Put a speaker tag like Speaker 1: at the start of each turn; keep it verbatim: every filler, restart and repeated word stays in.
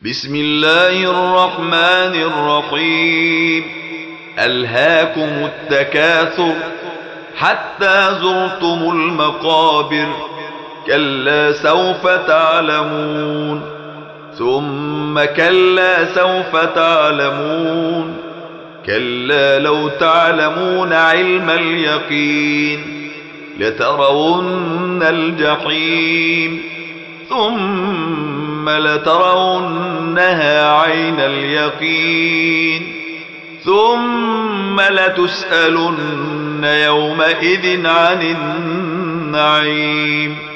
Speaker 1: بسم الله الرحمن الرحيم. ألهاكم التكاثر حتى زرتم المقابر، كلا سوف تعلمون ثم كلا سوف تعلمون، كلا لو تعلمون علم اليقين لترون الجحيم ثم لترونها عين اليقين ثم لتسألن يومئذ عن النعيم.